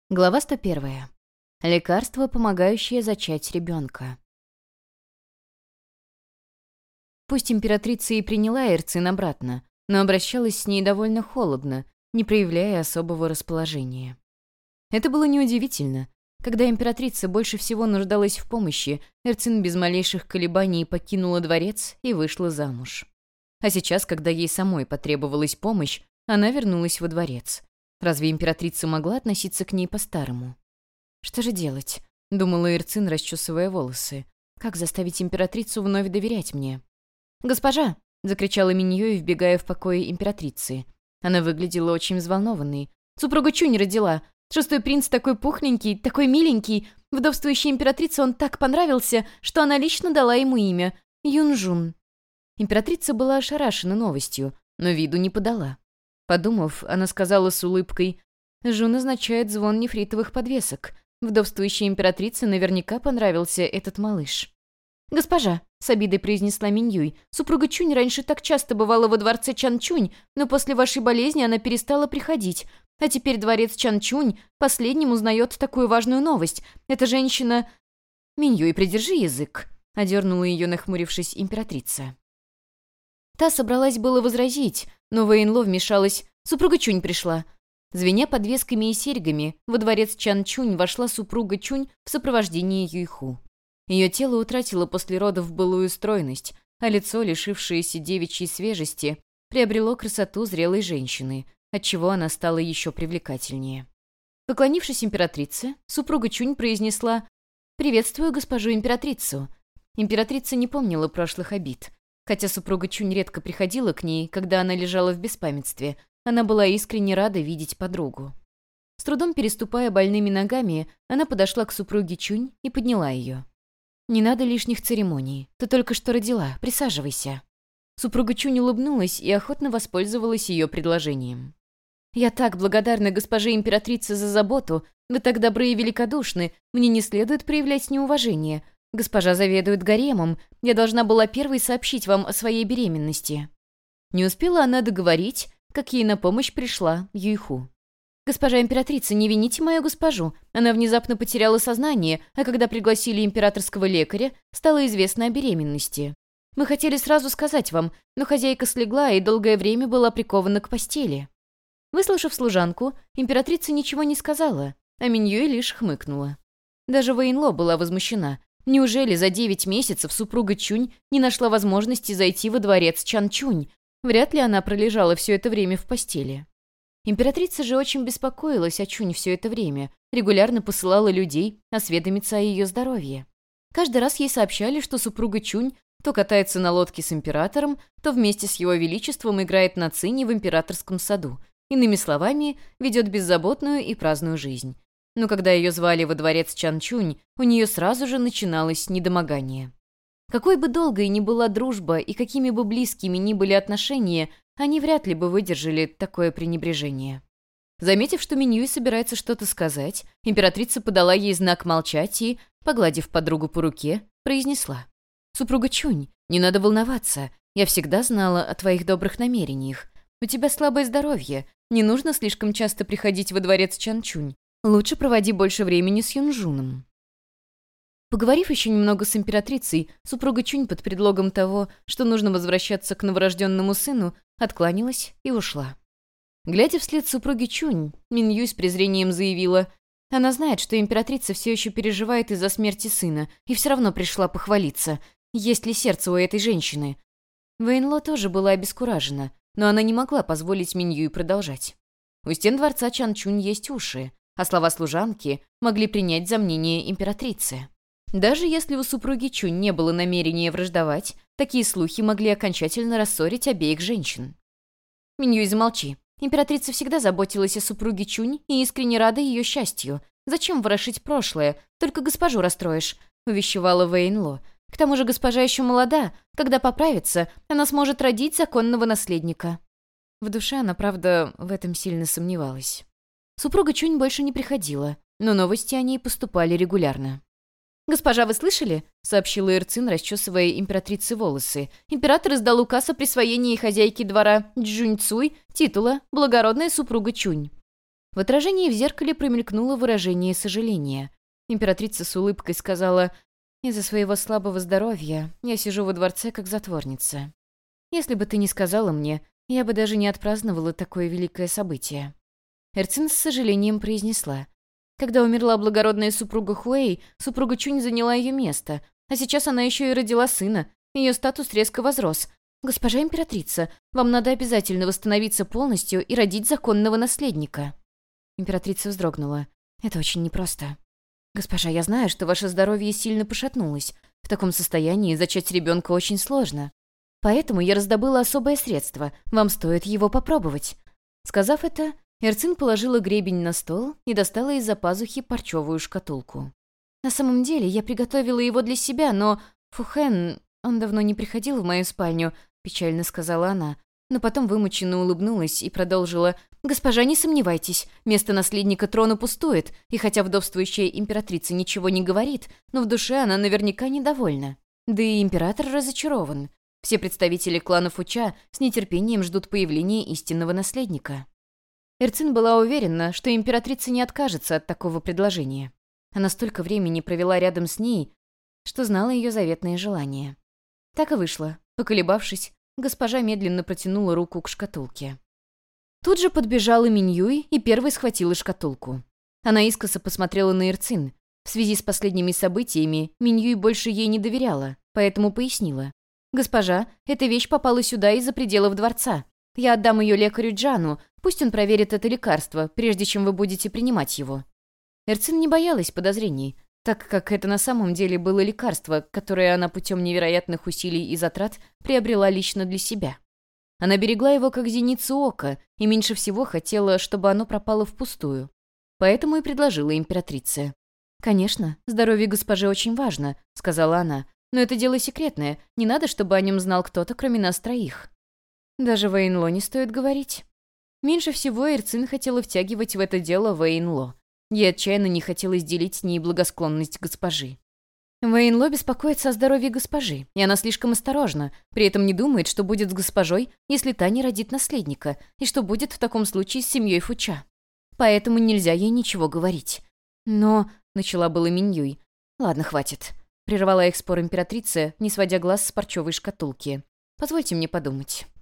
Глава 101. Лекарство, помогающее зачать ребенка. Пусть императрица и приняла Эрцин обратно, но обращалась с ней довольно холодно, не проявляя особого расположения. Это было неудивительно. Когда императрица больше всего нуждалась в помощи, Эрцин без малейших колебаний покинула дворец и вышла замуж. А сейчас, когда ей самой потребовалась помощь, она вернулась во дворец. Разве императрица могла относиться к ней по-старому? «Что же делать?» — думала Эрцин, расчесывая волосы. «Как заставить императрицу вновь доверять мне?» «Госпожа!» — закричала Миньюй, вбегая в покои императрицы. Она выглядела очень взволнованной. «Супруга Чунь родила! Шестой принц такой пухленький, такой миленький! Вдовствующей императрице он так понравился, что она лично дала ему имя — Юнжун». Императрица была ошарашена новостью, но виду не подала. Подумав, она сказала с улыбкой: «Жун означает звон нефритовых подвесок. Вдовствующей императрице наверняка понравился этот малыш». «Госпожа», — с обидой произнесла Миньюй, «супруга Чунь раньше так часто бывала во дворце Чанчунь, но после вашей болезни она перестала приходить. А теперь дворец Чанчунь последним узнает такую важную новость. Эта женщина...» «Миньюй, придержи язык», — одернула ее, нахмурившись, императрица. Та собралась было возразить, но Вэйнло вмешалась. «Супруга Чунь пришла». Звеня подвесками и серьгами, во дворец Чанчунь вошла супруга Чунь в сопровождении Юйху. Ее тело утратило после родов былую стройность, а лицо, лишившееся девичьей свежести, приобрело красоту зрелой женщины, отчего она стала еще привлекательнее. Поклонившись императрице, супруга Чунь произнесла: «Приветствую госпожу императрицу». Императрица не помнила прошлых обид. Хотя супруга Чунь редко приходила к ней, когда она лежала в беспамятстве, она была искренне рада видеть подругу. С трудом переступая больными ногами, она подошла к супруге Чунь и подняла ее. «Не надо лишних церемоний. Ты только что родила. Присаживайся». Супруга Чунь улыбнулась и охотно воспользовалась ее предложением. «Я так благодарна госпоже императрице за заботу. Вы так добры и великодушны. Мне не следует проявлять неуважение. Госпожа заведует гаремом. Я должна была первой сообщить вам о своей беременности». Не успела она договорить, как ей на помощь пришла Юйху. «Госпожа императрица, не вините мою госпожу. Она внезапно потеряла сознание, а когда пригласили императорского лекаря, стало известно о беременности. Мы хотели сразу сказать вам, но хозяйка слегла и долгое время была прикована к постели». Выслушав служанку, императрица ничего не сказала, а Миньюй лишь хмыкнула. Даже Вэйнло была возмущена. Неужели за 9 месяцев супруга Чунь не нашла возможности зайти во дворец Чанчунь? Вряд ли она пролежала все это время в постели. Императрица же очень беспокоилась о Чунь все это время, регулярно посылала людей осведомиться о ее здоровье. Каждый раз ей сообщали, что супруга Чунь то катается на лодке с императором, то вместе с его величеством играет на цине в императорском саду. Иными словами, ведет беззаботную и праздную жизнь. Но когда ее звали во дворец Чанчунь, у нее сразу же начиналось недомогание. Какой бы долгой ни была дружба и какими бы близкими ни были отношения, они вряд ли бы выдержали такое пренебрежение. Заметив, что Миньюй собирается что-то сказать, императрица подала ей знак молчать и, погладив подругу по руке, произнесла: «Супруга Чунь, не надо волноваться. Я всегда знала о твоих добрых намерениях. У тебя слабое здоровье. Не нужно слишком часто приходить во дворец Чанчунь. Лучше проводи больше времени с Юнжуном». Поговорив еще немного с императрицей, супруга Чунь под предлогом того, что нужно возвращаться к новорожденному сыну, откланялась и ушла. Глядя вслед супруги Чунь, Миньюй с презрением заявила: «Она знает, что императрица все еще переживает из-за смерти сына, и все равно пришла похвалиться. Есть ли сердце у этой женщины?» Вэйнло тоже была обескуражена, но она не могла позволить Миньюй продолжать. У стен дворца Чанчунь есть уши, а слова служанки могли принять за мнение императрицы. Даже если у супруги Чунь не было намерения враждовать, такие слухи могли окончательно рассорить обеих женщин. «Миньюй, замолчи. Императрица всегда заботилась о супруге Чунь и искренне рада ее счастью. Зачем ворошить прошлое? Только госпожу расстроишь», — увещевала Вэйнло. «К тому же госпожа еще молода. Когда поправится, она сможет родить законного наследника». В душе она, правда, в этом сильно сомневалась. Супруга Чунь больше не приходила, но новости о ней поступали регулярно. «Госпожа, вы слышали?» — сообщила Эрцин, расчесывая императрице волосы. «Император издал указ о присвоении хозяйке двора Джуньцуй титула «Благородная супруга Чунь». В отражении в зеркале промелькнуло выражение сожаления. Императрица с улыбкой сказала: «Из-за своего слабого здоровья я сижу во дворце как затворница. Если бы ты не сказала мне, я бы даже не отпраздновала такое великое событие». Эрцин с сожалением произнесла: «Когда умерла благородная супруга Хуэй, супруга Чунь заняла ее место, а сейчас она еще и родила сына. Ее статус резко возрос. Госпожа императрица, вам надо обязательно восстановиться полностью и родить законного наследника». Императрица вздрогнула. «Это очень непросто. Госпожа, я знаю, что ваше здоровье сильно пошатнулось. В таком состоянии зачать ребенка очень сложно. Поэтому я раздобыла особое средство. Вам стоит его попробовать». Сказав это, Эрцин положила гребень на стол и достала из-за пазухи парчевую шкатулку. «На самом деле я приготовила его для себя, но Фухэн, он давно не приходил в мою спальню», — печально сказала она. Но потом вымученно улыбнулась и продолжила: «Госпожа, не сомневайтесь, место наследника трона пустует, и хотя вдовствующая императрица ничего не говорит, но в душе она наверняка недовольна. Да и император разочарован. Все представители клана Фуча с нетерпением ждут появления истинного наследника». Эрцин была уверена, что императрица не откажется от такого предложения. Она столько времени провела рядом с ней, что знала ее заветные желания. Так и вышло. Поколебавшись, госпожа медленно протянула руку к шкатулке. Тут же подбежала Миньюй и первой схватила шкатулку. Она искоса посмотрела на Эрцин. В связи с последними событиями Миньюй больше ей не доверяла, поэтому пояснила: «Госпожа, эта вещь попала сюда из-за пределов дворца. Я отдам ее лекарю Джану, пусть он проверит это лекарство, прежде чем вы будете принимать его». Эрцин не боялась подозрений, так как это на самом деле было лекарство, которое она путем невероятных усилий и затрат приобрела лично для себя. Она берегла его как зеницу ока и меньше всего хотела, чтобы оно пропало впустую. Поэтому и предложила императрице. «Конечно, здоровье госпожи очень важно», — сказала она, «но это дело секретное, не надо, чтобы о нем знал кто-то, кроме нас троих». Даже Вэйнло не стоит говорить. Меньше всего Эрцин хотела втягивать в это дело Вэйнло. Ей отчаянно не хотелось делить с ней благосклонность госпожи. Вэйнло беспокоится о здоровье госпожи, и она слишком осторожна, при этом не думает, что будет с госпожой, если та не родит наследника, и что будет в таком случае с семьей Фуча. Поэтому нельзя ей ничего говорить. «Но...» — начала было Миньюй. «Ладно, хватит», — прервала их спор императрица, не сводя глаз с парчевой шкатулки. «Позвольте мне подумать».